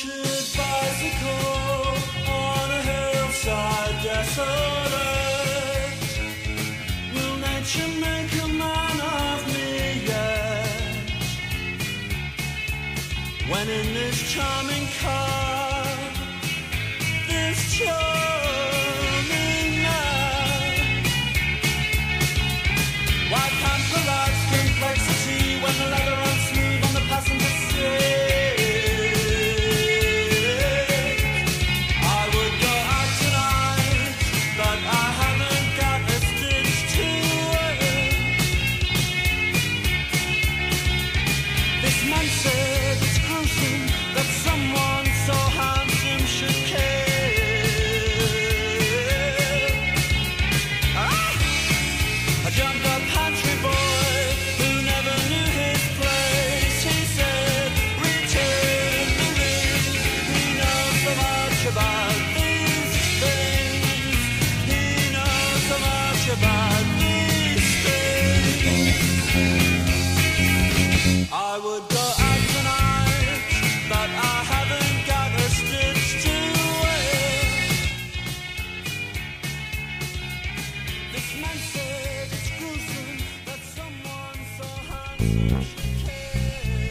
Tortured bicycle on a hillside desolate. Will nature make a man of me yet? When in this charming car, this charming man, why pamper life's complexity when the leather runs smooth on the passenger seat? I would go out tonight, but I haven't got a stitch to wear. This man said it's gruesome that someone so handsome should care.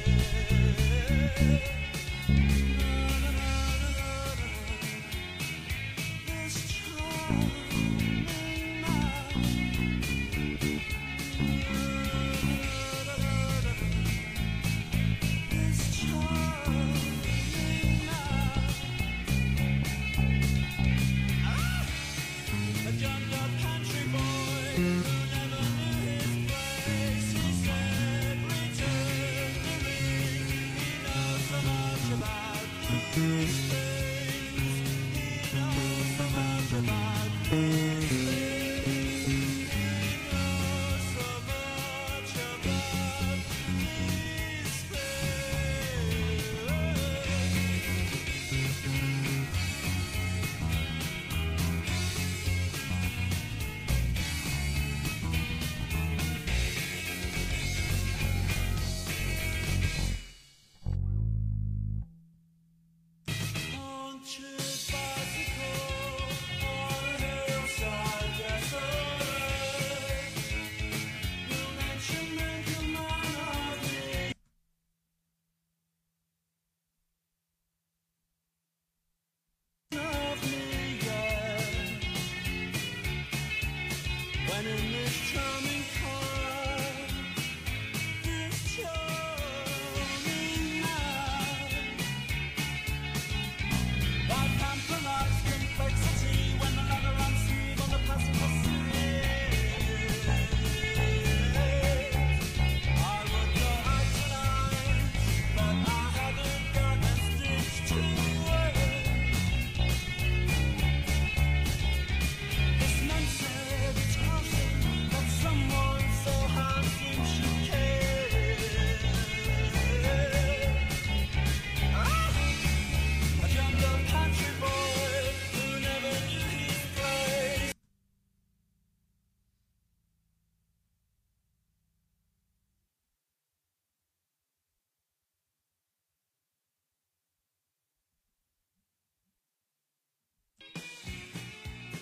This charming man.